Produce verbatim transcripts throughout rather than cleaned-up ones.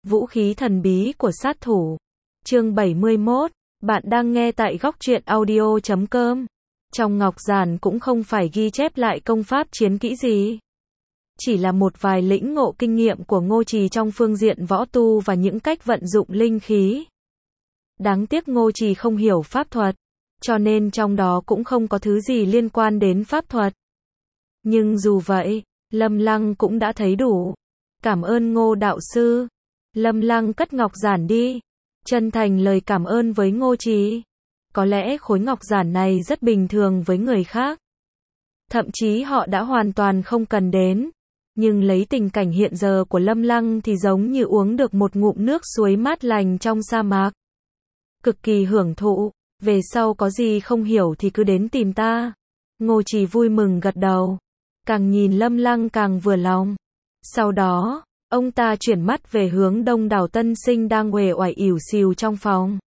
Vũ khí thần bí của sát thủ. Chương bảy mươi mốt. Bạn đang nghe tại góc truyện audio chấm com. Trong ngọc giản cũng không phải ghi chép lại công pháp chiến kỹ gì. Chỉ là một vài lĩnh ngộ kinh nghiệm của Ngô Trì trong phương diện võ tu và những cách vận dụng linh khí. Đáng tiếc Ngô Trì không hiểu pháp thuật, cho nên trong đó cũng không có thứ gì liên quan đến pháp thuật. Nhưng dù vậy, Lâm Lăng cũng đã thấy đủ. Cảm ơn Ngô đạo sư. Lâm Lăng cất ngọc giản đi, chân thành lời cảm ơn với Ngô Trì. Có lẽ khối ngọc giản này rất bình thường với người khác. Thậm chí họ đã hoàn toàn không cần đến. Nhưng lấy tình cảnh hiện giờ của Lâm Lăng thì giống như uống được một ngụm nước suối mát lành trong sa mạc. Cực kỳ hưởng thụ, về sau có gì không hiểu thì cứ đến tìm ta. Ngô Trì vui mừng gật đầu. Càng nhìn Lâm Lăng càng vừa lòng. Sau đó, ông ta chuyển mắt về hướng Đông Đảo Tân Sinh đang uể oải ỉu xìu trong phòng.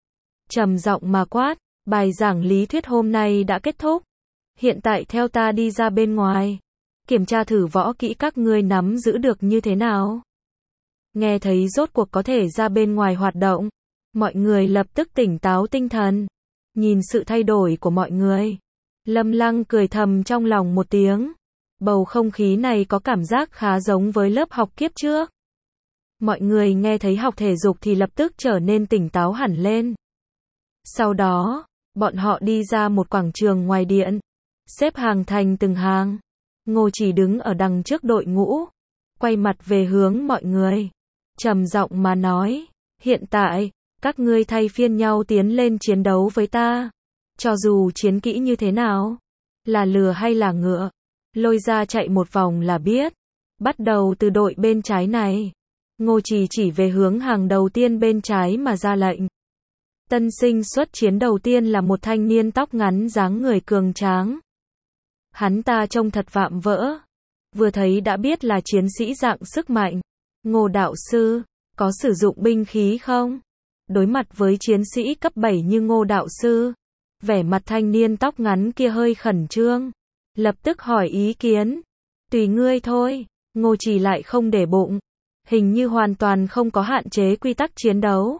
Trầm giọng mà quát, bài giảng lý thuyết hôm nay đã kết thúc. Hiện tại theo ta đi ra bên ngoài. Kiểm tra thử võ kỹ các ngươi nắm giữ được như thế nào. Nghe thấy rốt cuộc có thể ra bên ngoài hoạt động. Mọi người lập tức tỉnh táo tinh thần. Nhìn sự thay đổi của mọi người. Lâm Lăng cười thầm trong lòng một tiếng. Bầu không khí này có cảm giác khá giống với lớp học kiếp trước. Mọi người nghe thấy học thể dục thì lập tức trở nên tỉnh táo hẳn lên. Sau đó, bọn họ đi ra một quảng trường ngoài điện. Xếp hàng thành từng hàng. Ngô Trì đứng ở đằng trước đội ngũ. Quay mặt về hướng mọi người. Trầm giọng mà nói. Hiện tại, các ngươi thay phiên nhau tiến lên chiến đấu với ta. Cho dù chiến kỹ như thế nào. Là lừa hay là ngựa. Lôi ra chạy một vòng là biết. Bắt đầu từ đội bên trái này. Ngô Trì chỉ về hướng hàng đầu tiên bên trái mà ra lệnh. Tân sinh xuất chiến đầu tiên là một thanh niên tóc ngắn dáng người cường tráng. Hắn ta trông thật vạm vỡ. Vừa thấy đã biết là chiến sĩ dạng sức mạnh. Ngô đạo sư, có sử dụng binh khí không? Đối mặt với chiến sĩ cấp bảy như Ngô đạo sư, vẻ mặt thanh niên tóc ngắn kia hơi khẩn trương. Lập tức hỏi ý kiến. Tùy ngươi thôi. Ngô Trì lại không để bụng. Hình như hoàn toàn không có hạn chế quy tắc chiến đấu.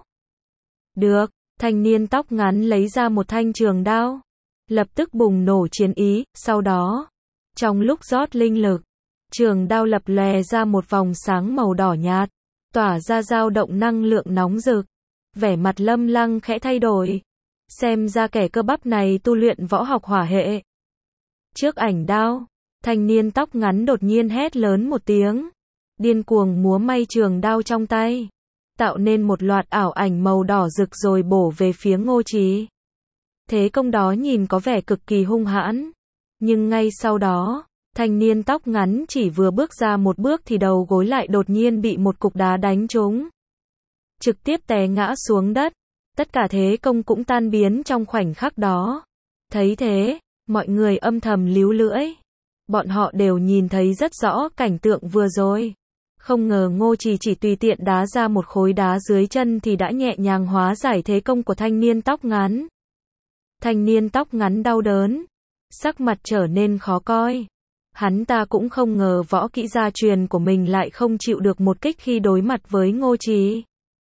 Được. Thanh niên tóc ngắn lấy ra một thanh trường đao. Lập tức bùng nổ chiến ý. Sau đó, trong lúc rót linh lực, trường đao lập lòe ra một vòng sáng màu đỏ nhạt, tỏa ra dao động năng lượng nóng rực. Vẻ mặt Lâm Lăng khẽ thay đổi. Xem ra kẻ cơ bắp này tu luyện võ học hỏa hệ. Trước ảnh đao, thanh niên tóc ngắn đột nhiên hét lớn một tiếng. Điên cuồng múa may trường đao trong tay. Tạo nên một loạt ảo ảnh màu đỏ rực rồi bổ về phía Ngô Trì. Thế công đó nhìn có vẻ cực kỳ hung hãn. Nhưng ngay sau đó, thanh niên tóc ngắn chỉ vừa bước ra một bước thì đầu gối lại đột nhiên bị một cục đá đánh trúng. Trực tiếp té ngã xuống đất. Tất cả thế công cũng tan biến trong khoảnh khắc đó. Thấy thế, mọi người âm thầm líu lưỡi. Bọn họ đều nhìn thấy rất rõ cảnh tượng vừa rồi. Không ngờ Ngô Trì chỉ tùy tiện đá ra một khối đá dưới chân thì đã nhẹ nhàng hóa giải thế công của thanh niên tóc ngắn. Thanh niên tóc ngắn đau đớn. Sắc mặt trở nên khó coi. Hắn ta cũng không ngờ võ kỹ gia truyền của mình lại không chịu được một kích khi đối mặt với Ngô Trì.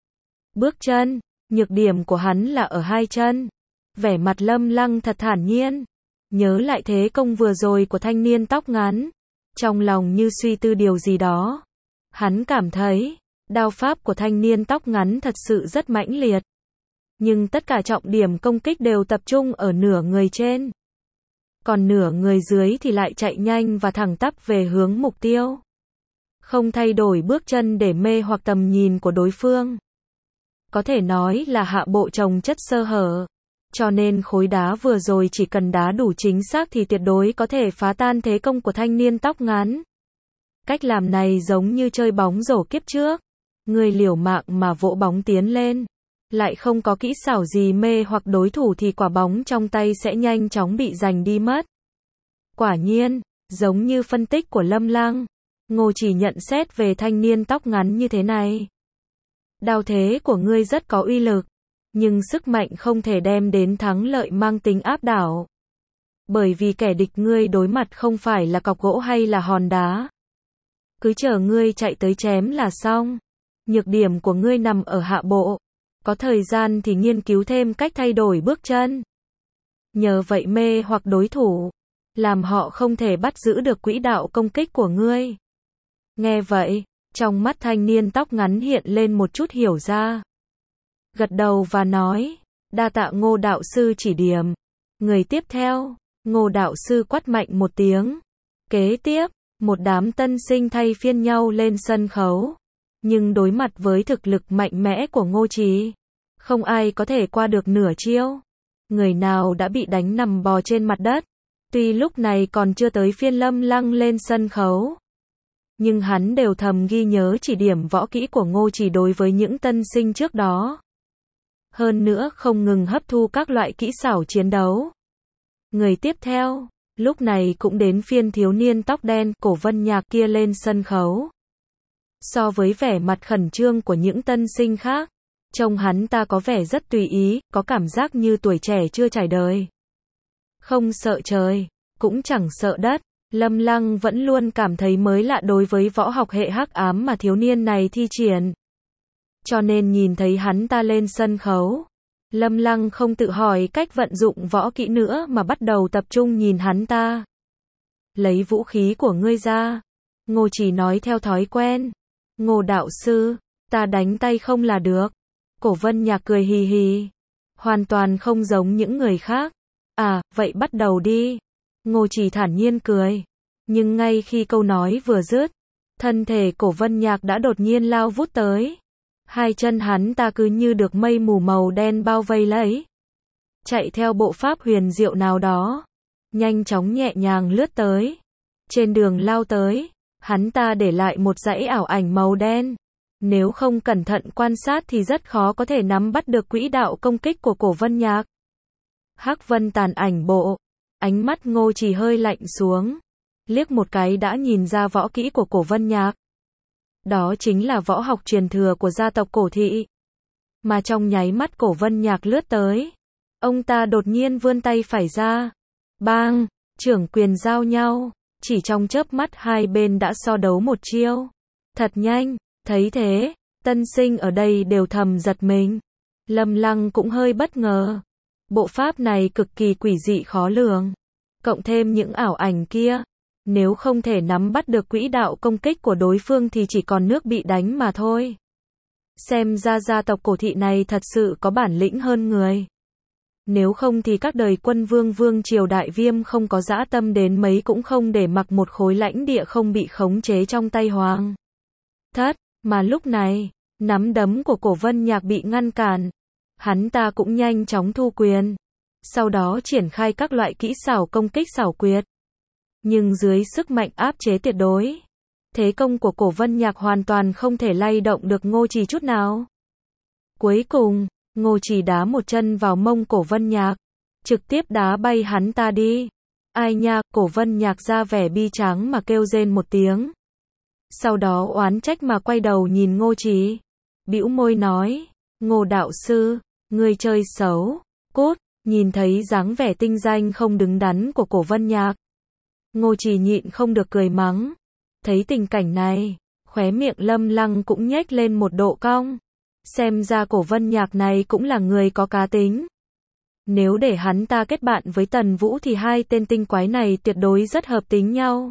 Bước chân. Nhược điểm của hắn là ở hai chân. Vẻ mặt Lâm Lăng thật thản nhiên. Nhớ lại thế công vừa rồi của thanh niên tóc ngắn. Trong lòng như suy tư điều gì đó. Hắn cảm thấy, đao pháp của thanh niên tóc ngắn thật sự rất mãnh liệt. Nhưng tất cả trọng điểm công kích đều tập trung ở nửa người trên. Còn nửa người dưới thì lại chạy nhanh và thẳng tắp về hướng mục tiêu. Không thay đổi bước chân để mê hoặc tầm nhìn của đối phương. Có thể nói là hạ bộ chồng chất sơ hở. Cho nên khối đá vừa rồi chỉ cần đá đủ chính xác thì tuyệt đối có thể phá tan thế công của thanh niên tóc ngắn. Cách làm này giống như chơi bóng rổ kiếp trước. Người liều mạng mà vỗ bóng tiến lên. Lại không có kỹ xảo gì mê hoặc đối thủ thì quả bóng trong tay sẽ nhanh chóng bị giành đi mất. Quả nhiên, giống như phân tích của Lâm Lăng, Ngô Trì nhận xét về thanh niên tóc ngắn như thế này. Đao thế của ngươi rất có uy lực. Nhưng sức mạnh không thể đem đến thắng lợi mang tính áp đảo. Bởi vì kẻ địch ngươi đối mặt không phải là cọc gỗ hay là hòn đá. Cứ chờ ngươi chạy tới chém là xong. Nhược điểm của ngươi nằm ở hạ bộ. Có thời gian thì nghiên cứu thêm cách thay đổi bước chân. Nhờ vậy mê hoặc đối thủ, làm họ không thể bắt giữ được quỹ đạo công kích của ngươi. Nghe vậy, trong mắt thanh niên tóc ngắn hiện lên một chút hiểu ra. Gật đầu và nói, đa tạ Ngô đạo sư chỉ điểm. Người tiếp theo, Ngô đạo sư quát mạnh một tiếng. Kế tiếp, một đám tân sinh thay phiên nhau lên sân khấu. Nhưng đối mặt với thực lực mạnh mẽ của Ngô Trì, không ai có thể qua được nửa chiêu. Người nào đã bị đánh nằm bò trên mặt đất. Tuy lúc này còn chưa tới phiên Lâm Lăng lên sân khấu, nhưng hắn đều thầm ghi nhớ chỉ điểm võ kỹ của Ngô Trì đối với những tân sinh trước đó. Hơn nữa không ngừng hấp thu các loại kỹ xảo chiến đấu. Người tiếp theo, lúc này cũng đến phiên thiếu niên tóc đen, Cổ Vân Nhạc kia lên sân khấu. So với vẻ mặt khẩn trương của những tân sinh khác, trông hắn ta có vẻ rất tùy ý, có cảm giác như tuổi trẻ chưa trải đời. Không sợ trời, cũng chẳng sợ đất. Lâm Lăng vẫn luôn cảm thấy mới lạ đối với võ học hệ hắc ám mà thiếu niên này thi triển. Cho nên nhìn thấy hắn ta lên sân khấu, Lâm Lăng không tự hỏi cách vận dụng võ kỹ nữa mà bắt đầu tập trung nhìn hắn ta. Lấy vũ khí của ngươi ra. Ngô Trì nói theo thói quen. Ngô đạo sư, ta đánh tay không là được. Cổ Vân Nhạc cười hì hì. Hoàn toàn không giống những người khác. À, vậy bắt đầu đi. Ngô Trì thản nhiên cười. Nhưng ngay khi câu nói vừa dứt, thân thể Cổ Vân Nhạc đã đột nhiên lao vút tới. Hai chân hắn ta cứ như được mây mù màu đen bao vây lấy. Chạy theo bộ pháp huyền diệu nào đó. Nhanh chóng nhẹ nhàng lướt tới. Trên đường lao tới, hắn ta để lại một dãy ảo ảnh màu đen. Nếu không cẩn thận quan sát thì rất khó có thể nắm bắt được quỹ đạo công kích của Cổ Vân Nhạc. Hắc vân tàn ảnh bộ. Ánh mắt Ngô Trì hơi lạnh xuống. Liếc một cái đã nhìn ra võ kỹ của Cổ Vân Nhạc. Đó chính là võ học truyền thừa của gia tộc Cổ Thị. Mà trong nháy mắt Cổ Vân Nhạc lướt tới, ông ta đột nhiên vươn tay phải ra. Bang, trưởng quyền giao nhau. Chỉ trong chớp mắt hai bên đã so đấu một chiêu. Thật nhanh, thấy thế, tân sinh ở đây đều thầm giật mình. Lâm Lăng cũng hơi bất ngờ. Bộ pháp này cực kỳ quỷ dị khó lường. Cộng thêm những ảo ảnh kia, nếu không thể nắm bắt được quỹ đạo công kích của đối phương thì chỉ còn nước bị đánh mà thôi. Xem ra gia tộc Cổ Thị này thật sự có bản lĩnh hơn người. Nếu không thì các đời quân vương vương triều Đại Viêm không có dã tâm đến mấy cũng không để mặc một khối lãnh địa không bị khống chế trong tay hoàng thất. Mà lúc này, nắm đấm của Cổ Vân Nhạc bị ngăn cản. Hắn ta cũng nhanh chóng thu quyền. Sau đó triển khai các loại kỹ xảo công kích xảo quyệt. Nhưng dưới sức mạnh áp chế tuyệt đối, thế công của Cổ Vân Nhạc hoàn toàn không thể lay động được Ngô Trì chút nào. Cuối cùng, Ngô Trì đá một chân vào mông Cổ Vân Nhạc, trực tiếp đá bay hắn ta đi. Ai nha, Cổ Vân Nhạc ra vẻ bi tráng mà kêu rên một tiếng. Sau đó oán trách mà quay đầu nhìn Ngô Trì, bĩu môi nói, Ngô đạo sư, ngươi chơi xấu, cút. Nhìn thấy dáng vẻ tinh danh không đứng đắn của Cổ Vân Nhạc, Ngô Trì nhịn không được cười mắng. Thấy tình cảnh này, khóe miệng Lâm Lăng cũng nhếch lên một độ cong. Xem ra Cổ Vân Nhạc này cũng là người có cá tính. Nếu để hắn ta kết bạn với Tần Vũ thì hai tên tinh quái này tuyệt đối rất hợp tính nhau.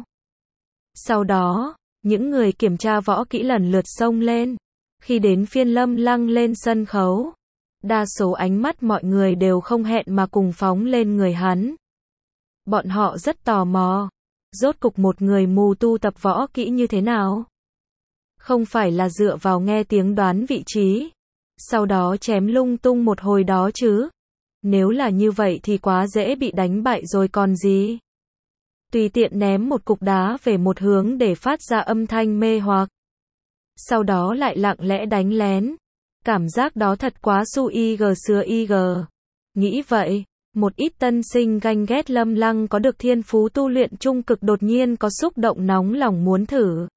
Sau đó, những người kiểm tra võ kỹ lần lượt xông lên. Khi đến phiên Lâm Lăng lên sân khấu, đa số ánh mắt mọi người đều không hẹn mà cùng phóng lên người hắn. Bọn họ rất tò mò, rốt cục một người mù tu tập võ kỹ như thế nào? Không phải là dựa vào nghe tiếng đoán vị trí, sau đó chém lung tung một hồi đó chứ? Nếu là như vậy thì quá dễ bị đánh bại rồi còn gì? Tùy tiện ném một cục đá về một hướng để phát ra âm thanh mê hoặc. Sau đó lại lặng lẽ đánh lén. Cảm giác đó thật quá su y gờ xưa y gờ. Nghĩ vậy, một ít tân sinh ganh ghét Lâm Lăng có được thiên phú tu luyện trung cực đột nhiên có xúc động nóng lòng muốn thử.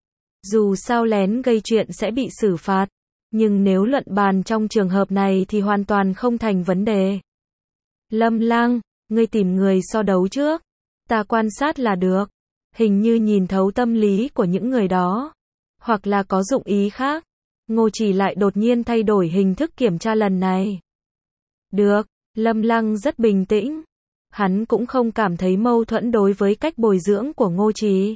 Dù sao lén gây chuyện sẽ bị xử phạt, nhưng nếu luận bàn trong trường hợp này thì hoàn toàn không thành vấn đề. Lâm Lăng, ngươi tìm người so đấu trước, ta quan sát là được. Hình như nhìn thấu tâm lý của những người đó, hoặc là có dụng ý khác. Ngô Trì lại đột nhiên thay đổi hình thức kiểm tra lần này. Được, Lâm Lăng rất bình tĩnh. Hắn cũng không cảm thấy mâu thuẫn đối với cách bồi dưỡng của Ngô Trì.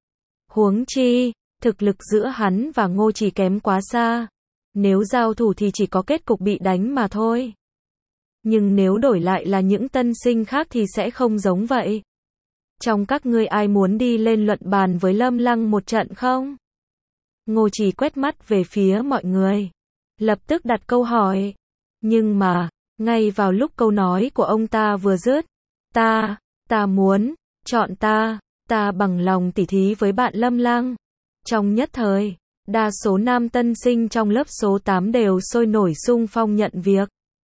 Huống chi, thực lực giữa hắn và Ngô Trì kém quá xa. Nếu giao thủ thì chỉ có kết cục bị đánh mà thôi. Nhưng nếu đổi lại là những tân sinh khác thì sẽ không giống vậy. Trong các ngươi ai muốn đi lên luận bàn với Lâm Lăng một trận không? Ngô Trì quét mắt về phía mọi người. Lập tức đặt câu hỏi. Nhưng mà, ngay vào lúc câu nói của ông ta vừa dứt. Ta, ta muốn, chọn ta, ta bằng lòng tỉ thí với bạn Lâm Lăng. Trong nhất thời, đa số nam tân sinh trong lớp số tám đều sôi nổi xung phong nhận việc.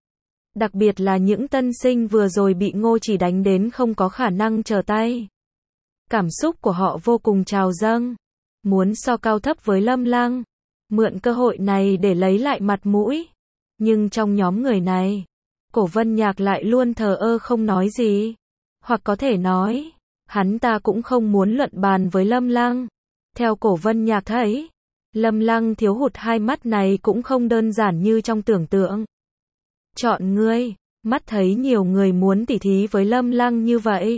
Đặc biệt là những tân sinh vừa rồi bị Ngô Trì đánh đến không có khả năng trở tay. Cảm xúc của họ vô cùng trào dâng. Muốn so cao thấp với Lâm Lăng. Mượn cơ hội này để lấy lại mặt mũi. Nhưng trong nhóm người này, Cổ Vân Nhạc lại luôn thờ ơ không nói gì. Hoặc có thể nói, hắn ta cũng không muốn luận bàn với Lâm Lăng. Theo Cổ Vân Nhạc thấy, Lâm Lăng thiếu hụt hai mắt này cũng không đơn giản như trong tưởng tượng. Chọn ngươi, mắt thấy nhiều người muốn tỉ thí với Lâm Lăng như vậy.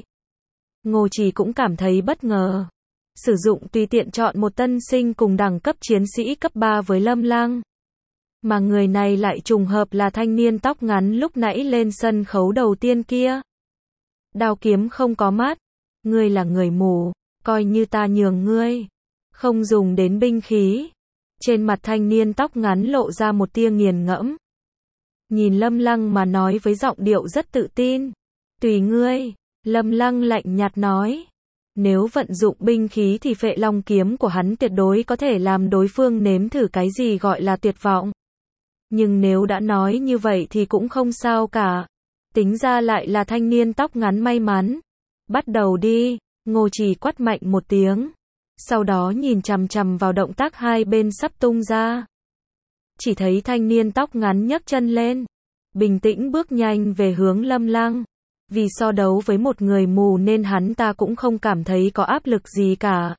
Ngô Trì cũng cảm thấy bất ngờ. Sử dụng tùy tiện chọn một tân sinh cùng đẳng cấp chiến sĩ cấp ba với Lâm Lăng. Mà người này lại trùng hợp là thanh niên tóc ngắn lúc nãy lên sân khấu đầu tiên kia. Đao kiếm không có mắt. Ngươi là người mù, coi như ta nhường ngươi. Không dùng đến binh khí. Trên mặt thanh niên tóc ngắn lộ ra một tia nghiền ngẫm. Nhìn Lâm Lăng mà nói với giọng điệu rất tự tin. Tùy ngươi, Lâm Lăng lạnh nhạt nói. Nếu vận dụng binh khí thì Phệ Long kiếm của hắn tuyệt đối có thể làm đối phương nếm thử cái gì gọi là tuyệt vọng. Nhưng nếu đã nói như vậy thì cũng không sao cả. Tính ra lại là thanh niên tóc ngắn may mắn. Bắt đầu đi, Ngô Trì quát mạnh một tiếng. Sau đó nhìn chằm chằm vào động tác hai bên sắp tung ra. Chỉ thấy thanh niên tóc ngắn nhấc chân lên. Bình tĩnh bước nhanh về hướng Lâm Lăng. Vì so đấu với một người mù nên hắn ta cũng không cảm thấy có áp lực gì cả.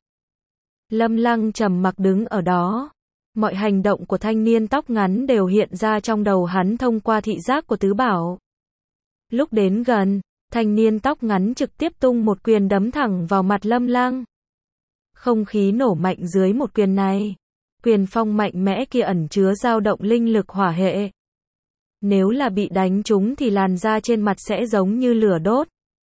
Lâm Lăng trầm mặc đứng ở đó. Mọi hành động của thanh niên tóc ngắn đều hiện ra trong đầu hắn thông qua thị giác của tứ bảo. Lúc đến gần, thanh niên tóc ngắn trực tiếp tung một quyền đấm thẳng vào mặt Lâm Lăng. Không khí nổ mạnh dưới một quyền này. Quyền phong mạnh mẽ kia ẩn chứa dao động linh lực hỏa hệ. Nếu là bị đánh trúng thì làn da trên mặt sẽ giống như lửa đốt.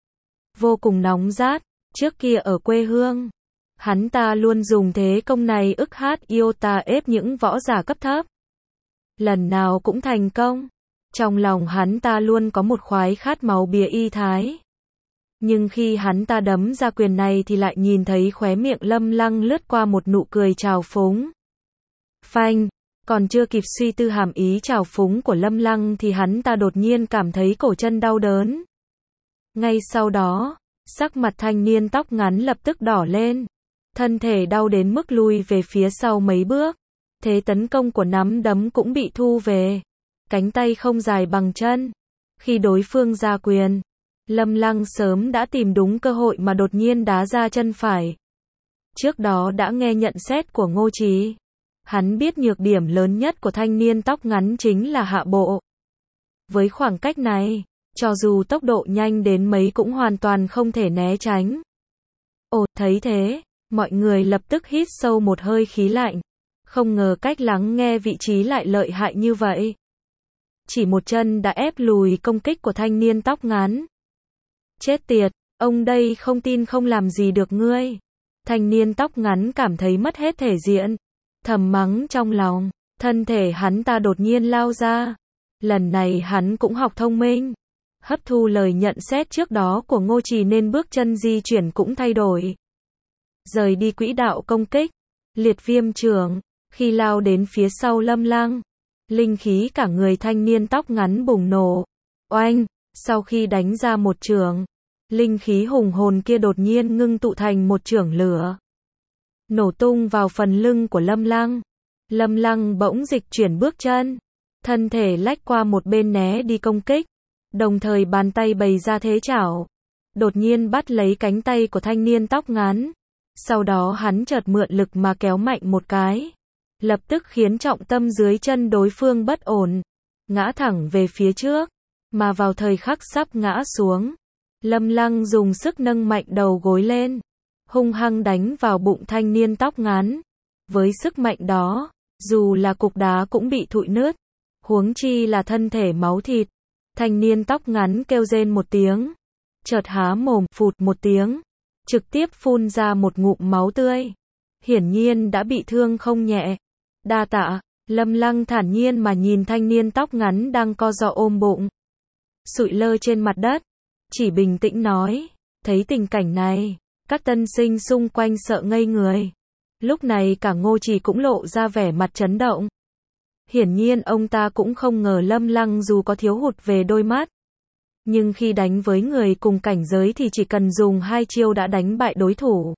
Vô cùng nóng rát. Trước kia ở quê hương, hắn ta luôn dùng thế công này ức hát iota ép những võ giả cấp thấp. Lần nào cũng thành công. Trong lòng hắn ta luôn có một khoái khát máu bìa y thái. Nhưng khi hắn ta đấm ra quyền này thì lại nhìn thấy khóe miệng Lâm Lăng lướt qua một nụ cười trào phúng. Phanh, còn chưa kịp suy tư hàm ý trào phúng của Lâm Lăng thì hắn ta đột nhiên cảm thấy cổ chân đau đớn. Ngay sau đó, sắc mặt thanh niên tóc ngắn lập tức đỏ lên. Thân thể đau đến mức lui về phía sau mấy bước. Thế tấn công của nắm đấm cũng bị thu về. Cánh tay không dài bằng chân. Khi đối phương ra quyền, Lâm Lăng sớm đã tìm đúng cơ hội mà đột nhiên đá ra chân phải. Trước đó đã nghe nhận xét của Ngô Trì. Hắn biết nhược điểm lớn nhất của thanh niên tóc ngắn chính là hạ bộ. Với khoảng cách này, cho dù tốc độ nhanh đến mấy cũng hoàn toàn không thể né tránh. Ồ, thấy thế, mọi người lập tức hít sâu một hơi khí lạnh. Không ngờ cách lắng nghe vị trí lại lợi hại như vậy. Chỉ một chân đã ép lùi công kích của thanh niên tóc ngắn. Chết tiệt, ông đây không tin không làm gì được ngươi. Thanh niên tóc ngắn cảm thấy mất hết thể diện. Thầm mắng trong lòng, thân thể hắn ta đột nhiên lao ra. Lần này hắn cũng học thông minh. Hấp thu lời nhận xét trước đó của Ngô Trì nên bước chân di chuyển cũng thay đổi. Rời đi quỹ đạo công kích. Liệt viêm trường, khi lao đến phía sau Lâm Lăng. Linh khí cả người thanh niên tóc ngắn bùng nổ. Oanh, sau khi đánh ra một chưởng, linh khí hùng hồn kia đột nhiên ngưng tụ thành một chưởng lửa. Nổ tung vào phần lưng của Lâm Lăng. Lâm Lăng bỗng dịch chuyển bước chân. Thân thể lách qua một bên né đi công kích. Đồng thời bàn tay bày ra thế chảo. Đột nhiên bắt lấy cánh tay của thanh niên tóc ngắn. Sau đó hắn chợt mượn lực mà kéo mạnh một cái. lập tức khiến trọng tâm dưới chân đối phương bất ổn, ngã thẳng về phía trước, mà vào thời khắc sắp ngã xuống, Lâm Lăng dùng sức nâng mạnh đầu gối lên, hung hăng đánh vào bụng thanh niên tóc ngắn. Với sức mạnh đó, dù là cục đá cũng bị thụi nứt, huống chi là thân thể máu thịt. Thanh niên tóc ngắn kêu rên một tiếng, chợt há mồm, phụt một tiếng, trực tiếp phun ra một ngụm máu tươi. Hiển nhiên đã bị thương không nhẹ. Đa tạ, Lâm Lăng thản nhiên mà nhìn thanh niên tóc ngắn đang co ro ôm bụng, sụi lơ trên mặt đất, chỉ bình tĩnh nói. Thấy tình cảnh này, các tân sinh xung quanh sợ ngây người. Lúc này cả Ngô Trì cũng lộ ra vẻ mặt chấn động. Hiển nhiên ông ta cũng không ngờ Lâm Lăng dù có thiếu hụt về đôi mắt, nhưng khi đánh với người cùng cảnh giới thì chỉ cần dùng hai chiêu đã đánh bại đối thủ.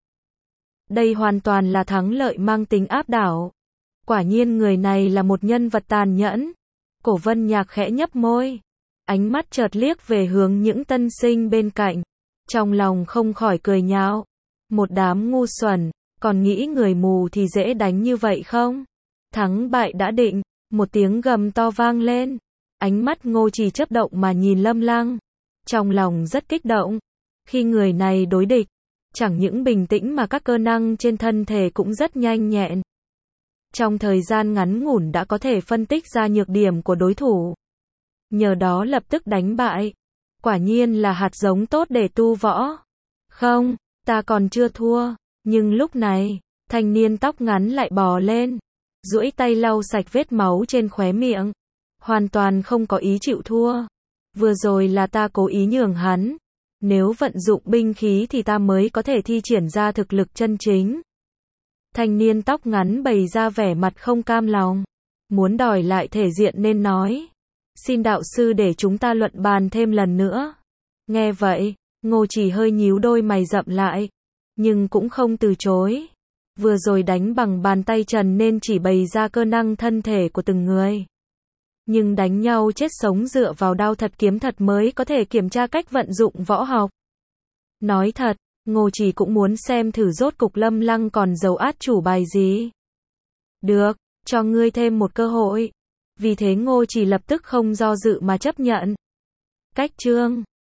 Đây hoàn toàn là thắng lợi mang tính áp đảo. Quả nhiên người này là một nhân vật tàn nhẫn. Cổ Vân Nhạc khẽ nhấp môi, ánh mắt chợt liếc về hướng những tân sinh bên cạnh, trong lòng không khỏi cười nhạo. Một đám ngu xuẩn, còn nghĩ người mù thì dễ đánh như vậy không? Thắng bại đã định, một tiếng gầm to vang lên. Ánh mắt Ngô Trì chớp động mà nhìn Lâm Lăng, trong lòng rất kích động. Khi người này đối địch, chẳng những bình tĩnh mà các cơ năng trên thân thể cũng rất nhanh nhẹn. Trong thời gian ngắn ngủn đã có thể phân tích ra nhược điểm của đối thủ, nhờ đó lập tức đánh bại. Quả nhiên là hạt giống tốt để tu võ. Không, ta còn chưa thua. Nhưng lúc này, thanh niên tóc ngắn lại bò lên, duỗi tay lau sạch vết máu trên khóe miệng, hoàn toàn không có ý chịu thua. Vừa rồi là ta cố ý nhường hắn, nếu vận dụng binh khí thì ta mới có thể thi triển ra thực lực chân chính. Thanh niên tóc ngắn bày ra vẻ mặt không cam lòng, muốn đòi lại thể diện nên nói. Xin đạo sư để chúng ta luận bàn thêm lần nữa. Nghe vậy, Ngô Trì hơi nhíu đôi mày rậm lại, nhưng cũng không từ chối. Vừa rồi đánh bằng bàn tay trần nên chỉ bày ra cơ năng thân thể của từng người. Nhưng đánh nhau chết sống dựa vào đao thật kiếm thật mới có thể kiểm tra cách vận dụng võ học. Nói thật, Ngô Trì cũng muốn xem thử rốt cục Lâm Lăng còn giấu át chủ bài gì. Được, cho ngươi thêm một cơ hội. Vì thế Ngô Trì lập tức không do dự mà chấp nhận. Cách chương